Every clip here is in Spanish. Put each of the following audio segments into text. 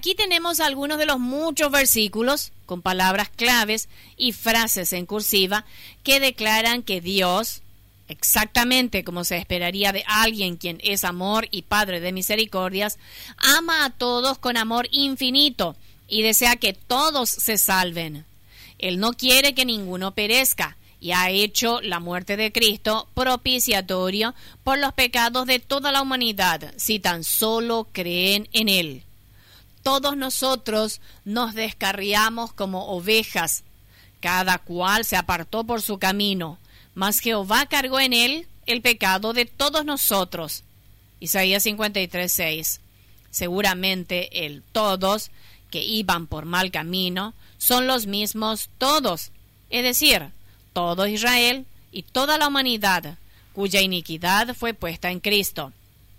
Aquí tenemos algunos de los muchos versículos con palabras claves y frases en cursiva que declaran que Dios, exactamente como se esperaría de alguien quien es amor y Padre de misericordias, ama a todos con amor infinito y desea que todos se salven. Él no quiere que ninguno perezca y ha hecho la muerte de Cristo propiciatorio por los pecados de toda la humanidad, si tan solo creen en Él. Todos nosotros nos descarriamos como ovejas, cada cual se apartó por su camino, mas Jehová cargó en Él el pecado de todos nosotros. Isaías 53:6. Seguramente el todos que iban por mal camino son los mismos todos, es decir, todo Israel y toda la humanidad, cuya iniquidad fue puesta en Cristo.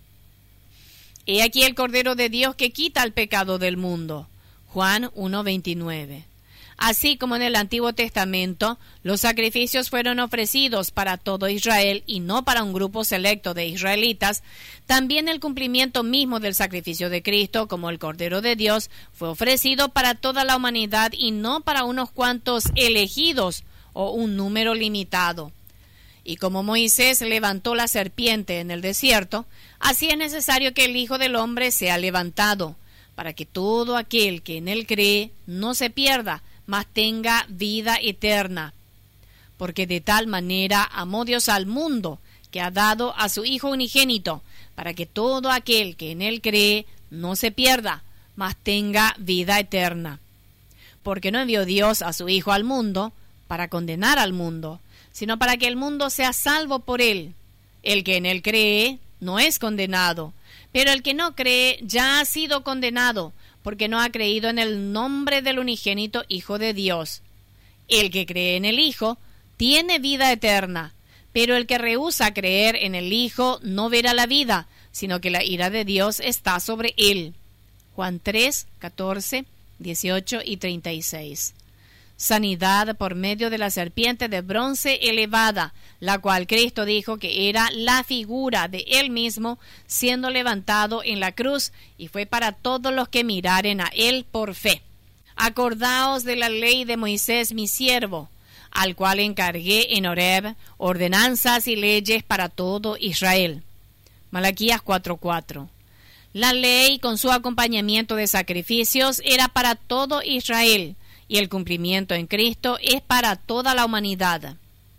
He aquí el Cordero de Dios que quita el pecado del mundo. Juan 1:29. Así como en el Antiguo Testamento, los sacrificios fueron ofrecidos para todo Israel y no para un grupo selecto de israelitas, también el cumplimiento mismo del sacrificio de Cristo, como el Cordero de Dios, fue ofrecido para toda la humanidad y no para unos cuantos elegidos o un número limitado. Y como Moisés levantó la serpiente en el desierto, así es necesario que el Hijo del Hombre sea levantado, para que todo aquel que en él cree no se pierda, mas tenga vida eterna. Porque de tal manera amó Dios al mundo, que ha dado a su Hijo unigénito, para que todo aquel que en él cree no se pierda, mas tenga vida eterna. Porque no envió Dios a su Hijo al mundo para condenar al mundo, sino para que el mundo sea salvo por él. El que en él cree no es condenado, pero el que no cree ya ha sido condenado, porque no ha creído en el nombre del unigénito Hijo de Dios. El que cree en el Hijo tiene vida eterna, pero el que rehúsa creer en el Hijo no verá la vida, sino que la ira de Dios está sobre él. Juan 3, 14, 18 y 36. Sanidad por medio de la serpiente de bronce elevada, la cual Cristo dijo que era la figura de Él mismo, siendo levantado en la cruz, y fue para todos los que miraren a Él por fe. Acordaos de la ley de Moisés mi siervo, al cual encargué en Horeb ordenanzas y leyes para todo Israel. Malaquías 4:4. La ley, con su acompañamiento de sacrificios, era para todo Israel, y el cumplimiento en Cristo es para toda la humanidad.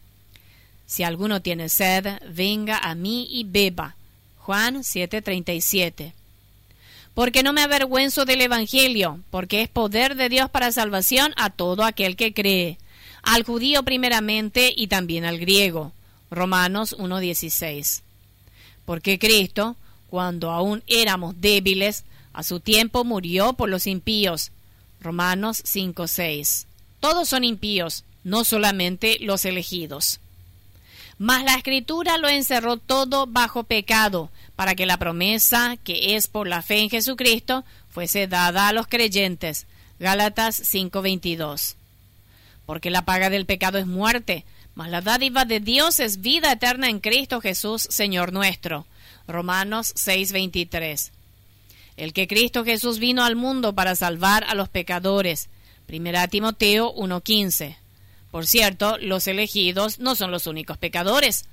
Si alguno tiene sed, venga a mí y beba. Juan 7:37. Porque no me avergüenzo del Evangelio, porque es poder de Dios para salvación a todo aquel que cree, al judío primeramente y también al griego. Romanos 1:16. Porque Cristo, cuando aún éramos débiles, a su tiempo murió por los impíos. Romanos 5:6. Todos son impíos, no solamente los elegidos. Mas la Escritura lo encerró todo bajo pecado, para que la promesa, que es por la fe en Jesucristo, fuese dada a los creyentes. Gálatas 5:22. Porque la paga del pecado es muerte, mas la dádiva de Dios es vida eterna en Cristo Jesús, Señor nuestro. Romanos 6:23. El que Cristo Jesús vino al mundo para salvar a los pecadores. 1 Timoteo 1:15. Por cierto, los elegidos no son los únicos pecadores.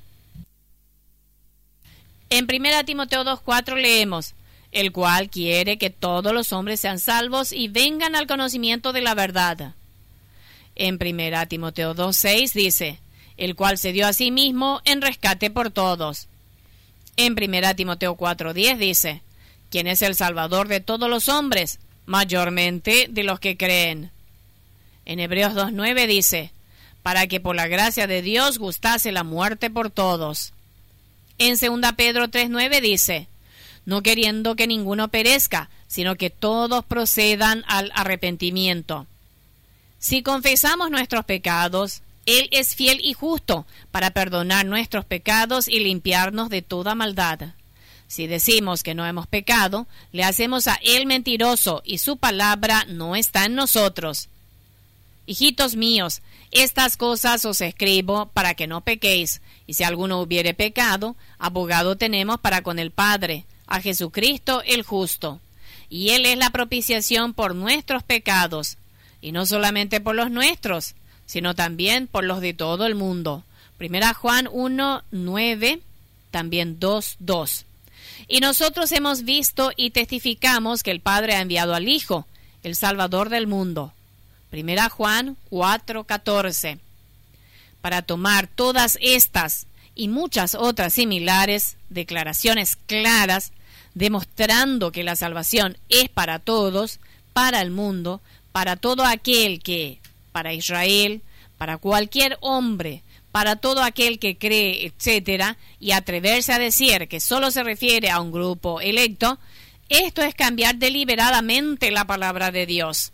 En 1 Timoteo 2:4 leemos: el cual quiere que todos los hombres sean salvos y vengan al conocimiento de la verdad. En 1 Timoteo 2:6 dice: el cual se dio a sí mismo en rescate por todos. En 1 Timoteo 4:10 dice: ¿quién es el Salvador de todos los hombres? Mayormente de los que creen. En Hebreos 2:9 dice: para que por la gracia de Dios gustase la muerte por todos. En 2 Pedro 3:9 dice: no queriendo que ninguno perezca, sino que todos procedan al arrepentimiento. Si confesamos nuestros pecados, Él es fiel y justo para perdonar nuestros pecados y limpiarnos de toda maldad. Si decimos que no hemos pecado, le hacemos a Él mentiroso y su palabra no está en nosotros. Hijitos míos, estas cosas os escribo para que no pequéis, y si alguno hubiere pecado, abogado tenemos para con el Padre, a Jesucristo el justo. y Él es la propiciación por nuestros pecados, y no solamente por los nuestros, sino también por los de todo el mundo. Primera Juan 1:9, también 2:2. Y nosotros hemos visto y testificamos que el Padre ha enviado al Hijo, el Salvador del mundo. Primera Juan 4:14. Para tomar todas estas y muchas otras similares declaraciones claras, demostrando que la salvación es para todos, para el mundo, para todo aquel que, para Israel, para cualquier hombre, para todo aquel que cree, etc., y atreverse a decir que solo se refiere a un grupo electo, esto es cambiar deliberadamente la palabra de Dios.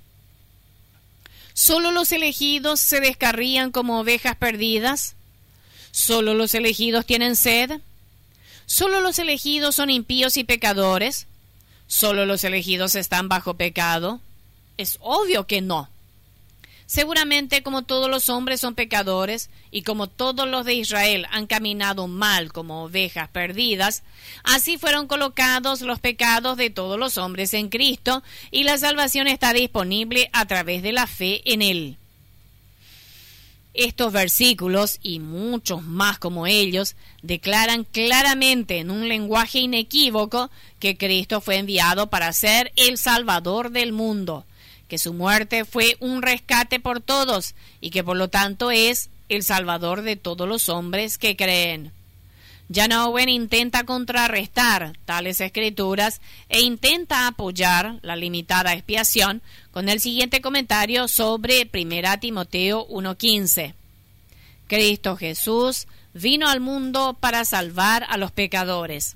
¿Solo los elegidos se descarrían como ovejas perdidas? ¿Solo los elegidos tienen sed? ¿Solo los elegidos son impíos y pecadores? ¿Solo los elegidos están bajo pecado? Es obvio que no. Seguramente, como todos los hombres son pecadores, y como todos los de Israel han caminado mal como ovejas perdidas, así fueron colocados los pecados de todos los hombres en Cristo, y la salvación está disponible a través de la fe en Él. Estos versículos, y muchos más como ellos, declaran claramente en un lenguaje inequívoco que Cristo fue enviado para ser el Salvador del mundo, que su muerte fue un rescate por todos y que por lo tanto es el Salvador de todos los hombres que creen. John Owen intenta contrarrestar tales escrituras e intenta apoyar la limitada expiación con el siguiente comentario sobre 1 Timoteo 1:15. Cristo Jesús vino al mundo para salvar a los pecadores.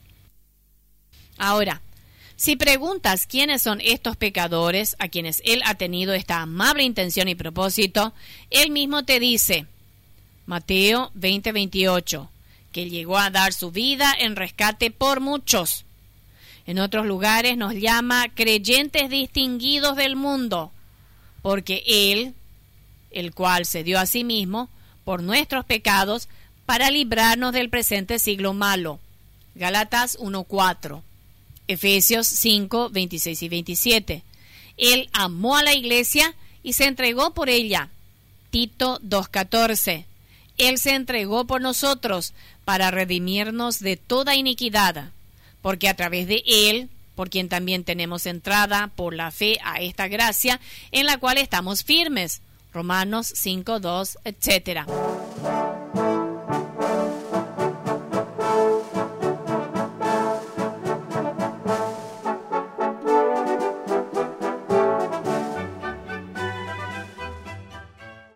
Ahora, si preguntas quiénes son estos pecadores a quienes Él ha tenido esta amable intención y propósito, Él mismo te dice, Mateo 20:28, que llegó a dar su vida en rescate por muchos. En otros lugares nos llama creyentes distinguidos del mundo, porque Él, el cual se dio a sí mismo por nuestros pecados para librarnos del presente siglo malo. Gálatas 1:4. Efesios 5:26 y 27. Él amó a la iglesia y se entregó por ella. Tito 2:14. Él se entregó por nosotros para redimirnos de toda iniquidad, porque a través de Él, por quien también tenemos entrada por la fe a esta gracia, en la cual estamos firmes. Romanos 5:2, etc.